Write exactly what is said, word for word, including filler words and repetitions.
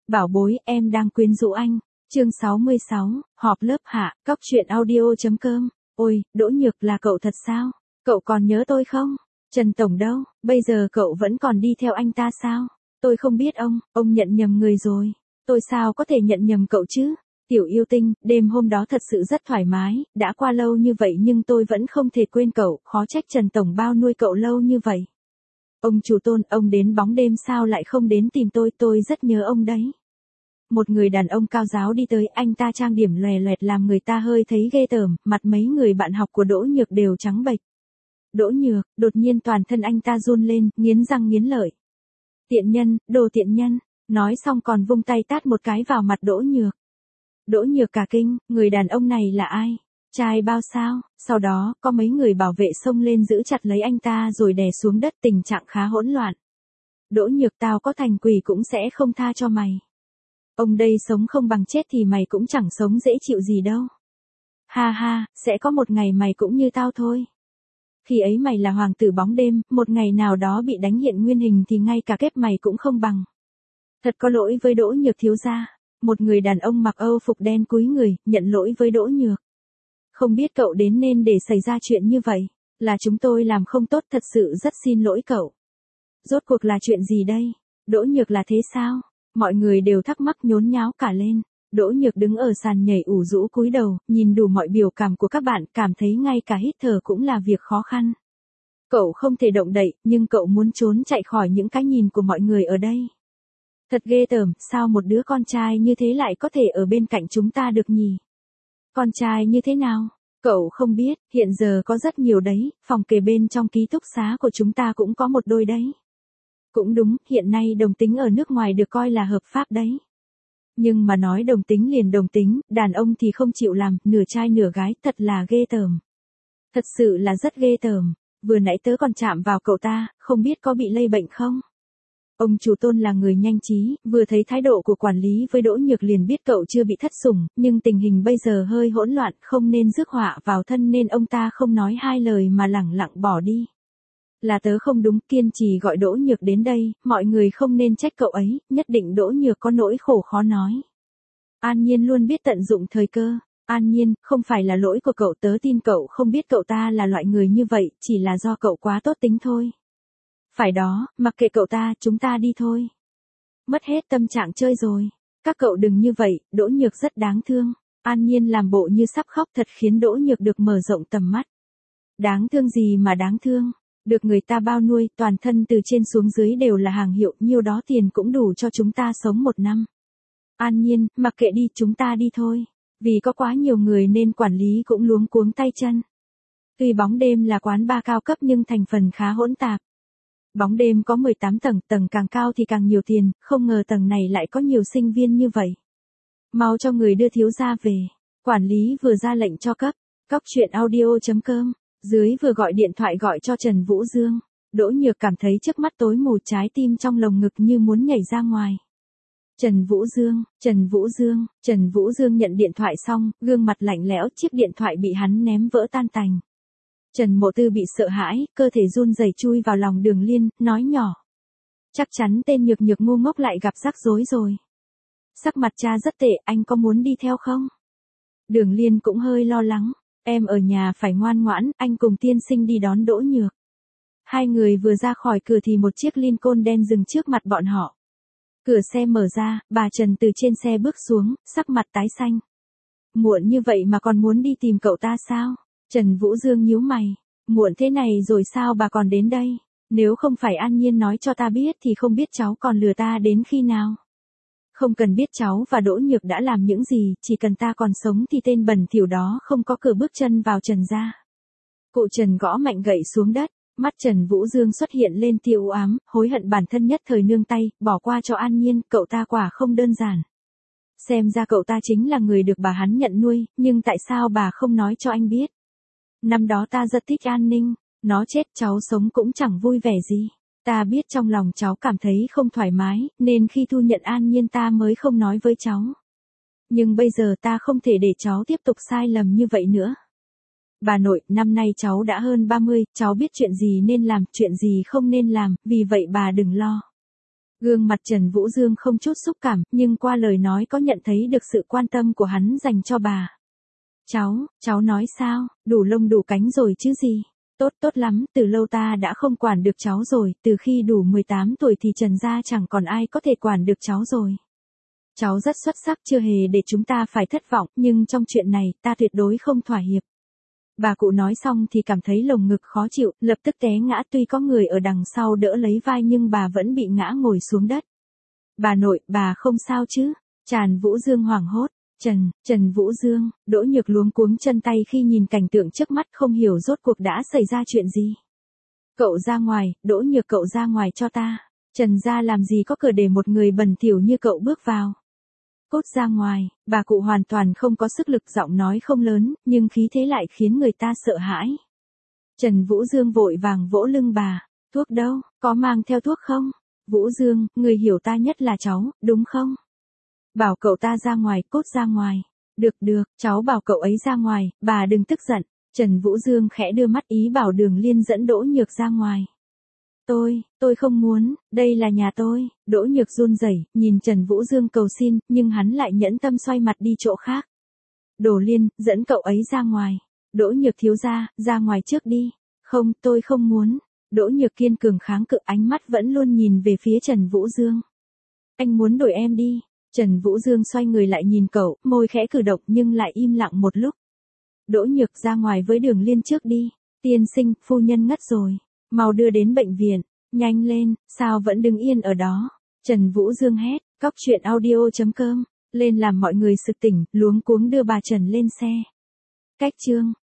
Bảo bối, em đang quyến rũ anh. Chương sáu mươi sáu, họp lớp hạ, cóc truyện audio.com. Ôi, Đỗ Nhược, là cậu thật sao? Cậu còn nhớ tôi không? Trần Tổng đâu? Bây giờ cậu vẫn còn đi theo anh ta sao? Tôi không biết ông, ông nhận nhầm người rồi. Tôi sao có thể nhận nhầm cậu chứ? Tiểu yêu tinh, đêm hôm đó thật sự rất thoải mái, đã qua lâu như vậy nhưng tôi vẫn không thể quên cậu, khó trách Trần Tổng bao nuôi cậu lâu như vậy. Ông chủ Tôn, ông đến bóng đêm sao lại không đến tìm tôi, tôi rất nhớ ông đấy. Một người đàn ông cao ráo đi tới, anh ta trang điểm lòe loẹt làm người ta hơi thấy ghê tởm, mặt mấy người bạn học của Đỗ Nhược đều trắng bệch. Đỗ Nhược, đột nhiên toàn thân anh ta run lên, nghiến răng nghiến lợi. Tiện nhân, đồ tiện nhân, nói xong còn vung tay tát một cái vào mặt Đỗ Nhược. Đỗ Nhược cả kinh, người đàn ông này là ai? Trai bao sao? Sau đó, có mấy người bảo vệ xông lên giữ chặt lấy anh ta rồi đè xuống đất, tình trạng khá hỗn loạn. Đỗ Nhược, tao có thành quỷ cũng sẽ không tha cho mày. Ông đây sống không bằng chết thì mày cũng chẳng sống dễ chịu gì đâu. Ha ha, sẽ có một ngày mày cũng như tao thôi. Khi ấy mày là hoàng tử bóng đêm, một ngày nào đó bị đánh hiện nguyên hình thì ngay cả kép mày cũng không bằng. Thật có lỗi với Đỗ Nhược thiếu gia. Một người đàn ông mặc âu phục đen cúi người, nhận lỗi với Đỗ Nhược. Không biết cậu đến nên để xảy ra chuyện như vậy, là chúng tôi làm không tốt, thật sự rất xin lỗi cậu. Rốt cuộc là chuyện gì đây? Đỗ Nhược là thế sao? Mọi người đều thắc mắc nhốn nháo cả lên. Đỗ Nhược đứng ở sàn nhảy ủ rũ cúi đầu, nhìn đủ mọi biểu cảm của các bạn, cảm thấy ngay cả hít thở cũng là việc khó khăn. Cậu không thể động đậy, nhưng cậu muốn trốn chạy khỏi những cái nhìn của mọi người ở đây. Thật ghê tởm, sao một đứa con trai như thế lại có thể ở bên cạnh chúng ta được nhỉ? Con trai như thế nào? Cậu không biết, hiện giờ có rất nhiều đấy, phòng kề bên trong ký túc xá của chúng ta cũng có một đôi đấy. Cũng đúng, hiện nay đồng tính ở nước ngoài được coi là hợp pháp đấy. Nhưng mà nói đồng tính liền đồng tính, đàn ông thì không chịu làm, nửa trai nửa gái, thật là ghê tởm. Thật sự là rất ghê tởm, vừa nãy tớ còn chạm vào cậu ta, không biết có bị lây bệnh không? Ông chủ Tôn là người nhanh trí, vừa thấy thái độ của quản lý với Đỗ Nhược liền biết cậu chưa bị thất sủng, nhưng tình hình bây giờ hơi hỗn loạn, không nên rước họa vào thân nên ông ta không nói hai lời mà lẳng lặng bỏ đi. Là tớ không đúng, kiên trì gọi Đỗ Nhược đến đây, mọi người không nên trách cậu ấy, nhất định Đỗ Nhược có nỗi khổ khó nói. An Nhiên luôn biết tận dụng thời cơ. An Nhiên, không phải là lỗi của cậu, tớ tin cậu không biết cậu ta là loại người như vậy, chỉ là do cậu quá tốt tính thôi. Phải đó, mặc kệ cậu ta, chúng ta đi thôi. Mất hết tâm trạng chơi rồi. Các cậu đừng như vậy, Đỗ Nhược rất đáng thương. An Nhiên làm bộ như sắp khóc, thật khiến Đỗ Nhược được mở rộng tầm mắt. Đáng thương gì mà đáng thương? Được người ta bao nuôi, toàn thân từ trên xuống dưới đều là hàng hiệu, nhiêu đó tiền cũng đủ cho chúng ta sống một năm. An Nhiên, mặc kệ đi, chúng ta đi thôi. Vì có quá nhiều người nên quản lý cũng luống cuống tay chân. Tuy bóng đêm là quán bar cao cấp nhưng thành phần khá hỗn tạp. Bóng đêm có mười tám tầng, tầng càng cao thì càng nhiều tiền, không ngờ tầng này lại có nhiều sinh viên như vậy. Mau cho người đưa thiếu gia về. Quản lý vừa ra lệnh cho cấp. Cóc truyện audio.com. Dưới vừa gọi điện thoại gọi cho Trần Vũ Dương. Đỗ Nhược cảm thấy trước mắt tối mù, trái tim trong lồng ngực như muốn nhảy ra ngoài. Trần Vũ Dương, Trần Vũ Dương, Trần Vũ Dương nhận điện thoại xong, gương mặt lạnh lẽo, chiếc điện thoại bị hắn ném vỡ tan tành. Trần Mộ Tư bị sợ hãi, cơ thể run rẩy chui vào lòng Đường Liên, nói nhỏ. Chắc chắn tên Nhược Nhược ngu ngốc lại gặp rắc rối rồi. Sắc mặt cha rất tệ, anh có muốn đi theo không? Đường Liên cũng hơi lo lắng. Em ở nhà phải ngoan ngoãn, anh cùng tiên sinh đi đón Đỗ Nhược. Hai người vừa ra khỏi cửa thì một chiếc Lincoln đen dừng trước mặt bọn họ. Cửa xe mở ra, bà Trần từ trên xe bước xuống, sắc mặt tái xanh. Muộn như vậy mà còn muốn đi tìm cậu ta sao? Trần Vũ Dương nhíu mày. Muộn thế này rồi sao bà còn đến đây? Nếu không phải An Nhiên nói cho ta biết thì không biết cháu còn lừa ta đến khi nào. Không cần biết cháu và Đỗ Nhược đã làm những gì, chỉ cần ta còn sống thì tên bẩn thỉu đó không có cửa bước chân vào Trần gia. Cụ Trần gõ mạnh gậy xuống đất, mắt Trần Vũ Dương xuất hiện lên tia u ám, hối hận bản thân nhất thời nương tay, bỏ qua cho An Nhiên, cậu ta quả không đơn giản. Xem ra cậu ta chính là người được bà hắn nhận nuôi, nhưng tại sao bà không nói cho anh biết? Năm đó ta rất thích An Ninh, nó chết cháu sống cũng chẳng vui vẻ gì. Ta biết trong lòng cháu cảm thấy không thoải mái, nên khi thu nhận An Nhiên ta mới không nói với cháu. Nhưng bây giờ ta không thể để cháu tiếp tục sai lầm như vậy nữa. Bà nội, năm nay cháu đã hơn ba mươi, cháu biết chuyện gì nên làm, chuyện gì không nên làm, vì vậy bà đừng lo. Gương mặt Trần Vũ Dương không chút xúc cảm, nhưng qua lời nói có nhận thấy được sự quan tâm của hắn dành cho bà. Cháu, cháu nói sao, đủ lông đủ cánh rồi chứ gì? Tốt, tốt lắm, từ lâu ta đã không quản được cháu rồi, từ khi đủ mười tám tuổi thì Trần gia chẳng còn ai có thể quản được cháu rồi. Cháu rất xuất sắc, chưa hề để chúng ta phải thất vọng, nhưng trong chuyện này, ta tuyệt đối không thỏa hiệp. Bà cụ nói xong thì cảm thấy lồng ngực khó chịu, lập tức té ngã, tuy có người ở đằng sau đỡ lấy vai nhưng bà vẫn bị ngã ngồi xuống đất. Bà nội, bà không sao chứ? Trần Vũ Dương hoảng hốt. Trần, Trần Vũ Dương, Đỗ Nhược luống cuống chân tay khi nhìn cảnh tượng trước mắt, không hiểu rốt cuộc đã xảy ra chuyện gì. Cậu ra ngoài, Đỗ Nhược, cậu ra ngoài cho ta. Trần gia làm gì có cửa để một người bẩn thỉu như cậu bước vào. Cút ra ngoài, bà cụ hoàn toàn không có sức lực, giọng nói không lớn, nhưng khí thế lại khiến người ta sợ hãi. Trần Vũ Dương vội vàng vỗ lưng bà. Thuốc đâu, có mang theo thuốc không? Vũ Dương, người hiểu ta nhất là cháu, đúng không? Bảo cậu ta ra ngoài, cút ra ngoài. Được được, cháu bảo cậu ấy ra ngoài, bà đừng tức giận. Trần Vũ Dương khẽ đưa mắt ý bảo Đường Liên dẫn Đỗ Nhược ra ngoài. Tôi, tôi không muốn, đây là nhà tôi. Đỗ Nhược run rẩy, nhìn Trần Vũ Dương cầu xin, nhưng hắn lại nhẫn tâm xoay mặt đi chỗ khác. Đồ Liên, dẫn cậu ấy ra ngoài. Đỗ Nhược thiếu gia, ra ngoài trước đi. Không, tôi không muốn. Đỗ Nhược kiên cường kháng cự, ánh mắt vẫn luôn nhìn về phía Trần Vũ Dương. Anh muốn đuổi em đi. Trần Vũ Dương xoay người lại nhìn cậu, môi khẽ cử động nhưng lại im lặng một lúc. Đỗ Nhược, ra ngoài với Đường Liên trước đi. Tiên sinh, phu nhân ngất rồi. Mau đưa đến bệnh viện. Nhanh lên, sao vẫn đứng yên ở đó? Trần Vũ Dương hét. Cóc truyện audio chấm com. Lên làm mọi người sực tỉnh, luống cuống đưa bà Trần lên xe. Cách chương.